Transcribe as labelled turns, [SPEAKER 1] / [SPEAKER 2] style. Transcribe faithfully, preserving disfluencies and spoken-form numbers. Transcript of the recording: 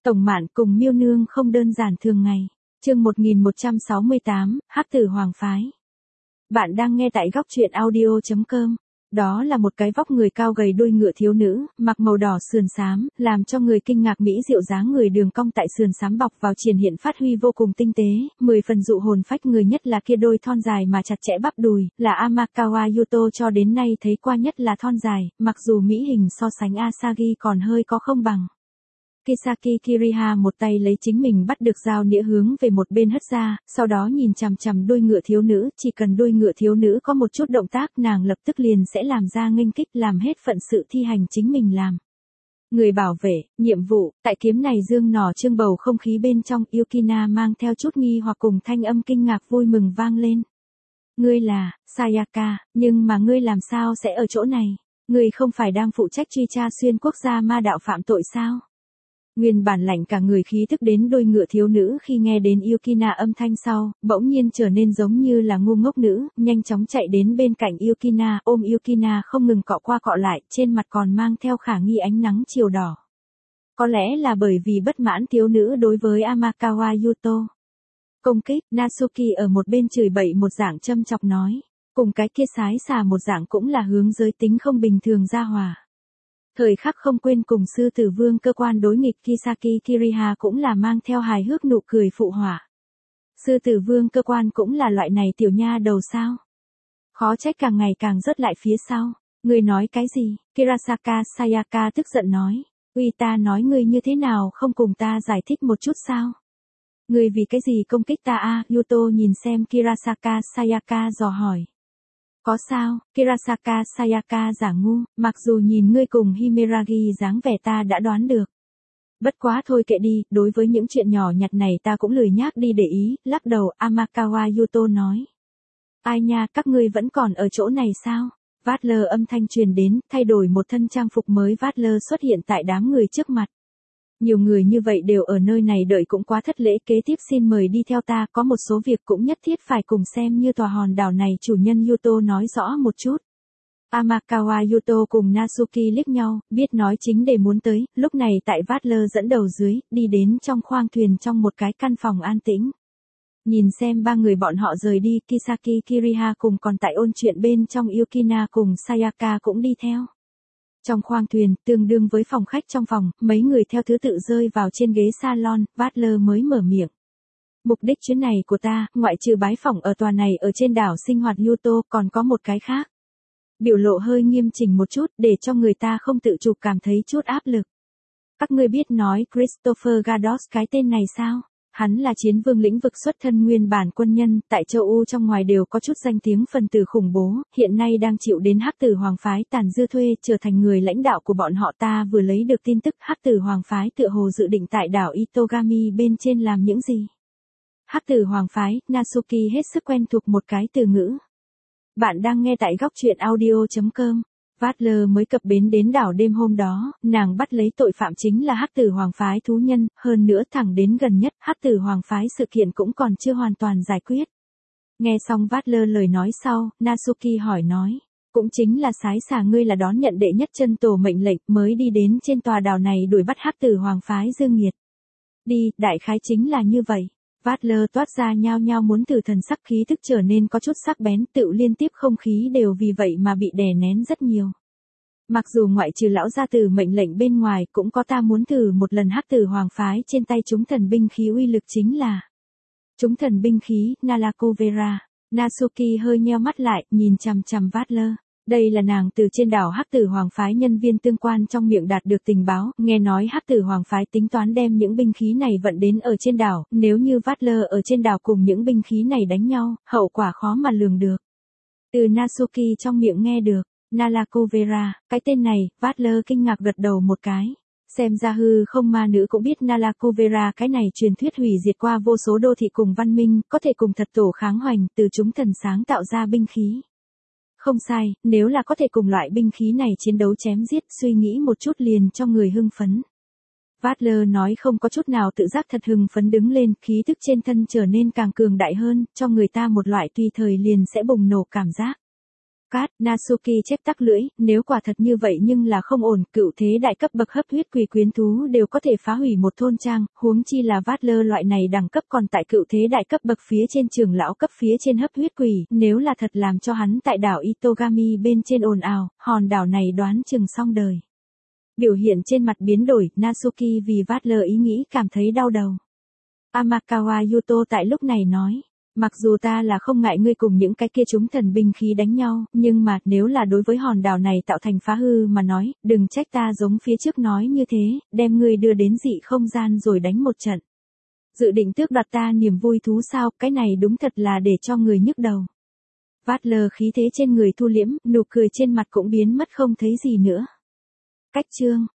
[SPEAKER 1] Tổng Mạn cùng Miêu Nương không đơn giản thường ngày. Chương một nghìn một trăm sáu mươi tám, Hắc Tử Hoàng Phái. Bạn đang nghe tại góc truyện audio chấm com. Đó là một cái vóc người cao gầy đuôi ngựa thiếu nữ, mặc màu đỏ sườn xám, làm cho người kinh ngạc mỹ diệu dáng người đường cong tại sườn xám bọc vào triển hiện phát huy vô cùng tinh tế, mười phần dụ hồn phách người nhất là kia đôi thon dài mà chặt chẽ bắp đùi, là Amakawa Yuto cho đến nay thấy qua nhất là thon dài, mặc dù mỹ hình so sánh Asagi còn hơi có không bằng. Kisaki Kiriha một tay lấy chính mình bắt được dao nĩa hướng về một bên hất ra, sau đó nhìn chằm chằm đuôi ngựa thiếu nữ, chỉ cần đuôi ngựa thiếu nữ có một chút động tác nàng lập tức liền sẽ làm ra nghênh kích làm hết phận sự thi hành chính mình làm. Người bảo vệ, nhiệm vụ, tại kiếm này dương nỏ trương bầu không khí bên trong Yukina mang theo chút nghi hoặc cùng thanh âm kinh ngạc vui mừng vang lên. Ngươi là, Sayaka, nhưng mà ngươi làm sao sẽ ở chỗ này? Ngươi không phải đang phụ trách truy tra xuyên quốc gia ma đạo phạm tội sao? Nguyên bản lạnh cả người khí thức đến đôi ngựa thiếu nữ khi nghe đến Yukina âm thanh sau, bỗng nhiên trở nên giống như là ngu ngốc nữ, nhanh chóng chạy đến bên cạnh Yukina, ôm Yukina không ngừng cọ qua cọ lại, trên mặt còn mang theo khả nghi ánh nắng chiều đỏ. Có lẽ là bởi vì bất mãn thiếu nữ đối với Amakawa Yuto. Công kích, Natsuki ở một bên chửi bậy một dạng châm chọc nói, cùng cái kia sái xà một dạng cũng là hướng giới tính không bình thường ra hòa. Thời khắc không quên cùng sư tử vương cơ quan đối nghịch Kisaki Kiriha cũng là mang theo hài hước nụ cười phụ họa. Sư tử vương cơ quan cũng là loại này tiểu nha đầu sao? Khó trách càng ngày càng rớt lại phía sau. Ngươi nói cái gì? Kirasaka Sayaka tức giận nói. Uy ta nói ngươi như thế nào không cùng ta giải thích một chút sao? Ngươi vì cái gì công kích ta a? Yuto nhìn xem Kirasaka Sayaka dò hỏi. Có sao, Kirasaka Sayaka giả ngu, mặc dù nhìn ngươi cùng Himeragi dáng vẻ ta đã đoán được. Bất quá thôi kệ đi, đối với những chuyện nhỏ nhặt này ta cũng lười nhác đi để ý, lắc đầu Amakawa Yuto nói. Ai nha, các ngươi vẫn còn ở chỗ này sao? Vattler âm thanh truyền đến, thay đổi một thân trang phục mới Vattler xuất hiện tại đám người trước mặt. Nhiều người như vậy đều ở nơi này đợi cũng quá thất lễ, kế tiếp xin mời đi theo ta, có một số việc cũng nhất thiết phải cùng xem như tòa hòn đảo này chủ nhân Yuto nói rõ một chút. Amakawa Yuto cùng Natsuki liếc nhau, biết nói chính để muốn tới, lúc này tại Vattler dẫn đầu dưới, đi đến trong khoang thuyền trong một cái căn phòng an tĩnh. Nhìn xem ba người bọn họ rời đi, Kisaki Kiriha cùng còn tại ôn chuyện bên trong Yukina cùng Sayaka cũng đi theo. Trong khoang thuyền, tương đương với phòng khách trong phòng, mấy người theo thứ tự rơi vào trên ghế salon, Vattler mới mở miệng. Mục đích chuyến này của ta, ngoại trừ bái phỏng ở tòa này ở trên đảo sinh hoạt Yuto, còn có một cái khác. Biểu lộ hơi nghiêm chỉnh một chút, để cho người ta không tự chủ cảm thấy chút áp lực. Các ngươi biết nói Christopher Gados cái tên này sao? Hắn là chiến vương lĩnh vực xuất thân nguyên bản quân nhân, tại châu Âu trong ngoài đều có chút danh tiếng phần tử khủng bố, hiện nay đang chịu đến Hắc Tử Hoàng Phái tàn dư thuê trở thành người lãnh đạo của bọn họ. Ta vừa lấy được tin tức Hắc Tử Hoàng Phái tựa hồ dự định tại đảo Itogami bên trên làm những gì. Hắc Tử Hoàng Phái, Natsuki hết sức quen thuộc một cái từ ngữ. Bạn đang nghe tại góc truyện audio chấm com. Vattler mới cập bến đến đảo đêm hôm đó, nàng bắt lấy tội phạm chính là Hắc Tử Hoàng Phái thú nhân, hơn nữa thẳng đến gần nhất, Hắc Tử Hoàng Phái sự kiện cũng còn chưa hoàn toàn giải quyết. Nghe xong Vattler lời nói sau, Natsuki hỏi nói, cũng chính là sái xà ngươi là đón nhận đệ nhất chân tổ mệnh lệnh mới đi đến trên tòa đảo này đuổi bắt Hắc Tử Hoàng Phái dương nghiệt. Đi, đại khái chính là như vậy. Vattler toát ra nhao nhao muốn thử thần sắc khí thức trở nên có chút sắc bén, tự liên tiếp không khí đều vì vậy mà bị đè nén rất nhiều. Mặc dù ngoại trừ lão gia tử mệnh lệnh bên ngoài cũng có ta muốn thử một lần Hắc Tử Hoàng Phái trên tay chúng thần binh khí uy lực chính là. Chúng thần binh khí, Nalakovera. Natsuki hơi nheo mắt lại, nhìn chằm chằm Vattler. Đây là nàng từ trên đảo Hắc Tử Hoàng Phái nhân viên tương quan trong miệng đạt được tình báo, nghe nói Hắc Tử Hoàng Phái tính toán đem những binh khí này vận đến ở trên đảo, nếu như Vattler ở trên đảo cùng những binh khí này đánh nhau, hậu quả khó mà lường được. Từ Natsuki trong miệng nghe được, Nalakovera, cái tên này, Vattler kinh ngạc gật đầu một cái. Xem ra hư không ma nữ cũng biết Nalakovera cái này truyền thuyết hủy diệt qua vô số đô thị cùng văn minh, có thể cùng thật tổ kháng hoành, từ chúng thần sáng tạo ra binh khí. Không sai, nếu là có thể cùng loại binh khí này chiến đấu chém giết, suy nghĩ một chút liền cho người hưng phấn. Vattler nói không có chút nào tự giác thật hưng phấn đứng lên, khí thức trên thân trở nên càng cường đại hơn, cho người ta một loại tùy thời liền sẽ bùng nổ cảm giác. Cát, Natsuki chép tắc lưỡi, nếu quả thật như vậy nhưng là không ổn, cựu thế đại cấp bậc hấp huyết quỷ quyến thú đều có thể phá hủy một thôn trang, huống chi là Vattler loại này đẳng cấp còn tại cựu thế đại cấp bậc phía trên trưởng lão cấp phía trên hấp huyết quỷ, nếu là thật làm cho hắn tại đảo Itogami bên trên ồn ào, hòn đảo này đoán chừng xong đời. Biểu hiện trên mặt biến đổi, Natsuki vì Vattler ý nghĩ cảm thấy đau đầu. Amakawa Yuto tại lúc này nói. Mặc dù ta là không ngại ngươi cùng những cái kia chúng thần binh khí đánh nhau, nhưng mà nếu là đối với hòn đảo này tạo thành phá hư mà nói, đừng trách ta giống phía trước nói như thế, đem ngươi đưa đến dị không gian rồi đánh một trận. Dự định tước đoạt ta niềm vui thú sao, cái này đúng thật là để cho người nhức đầu. Vattler khí thế trên người thu liễm, nụ cười trên mặt cũng biến mất không thấy gì nữa. Cách chương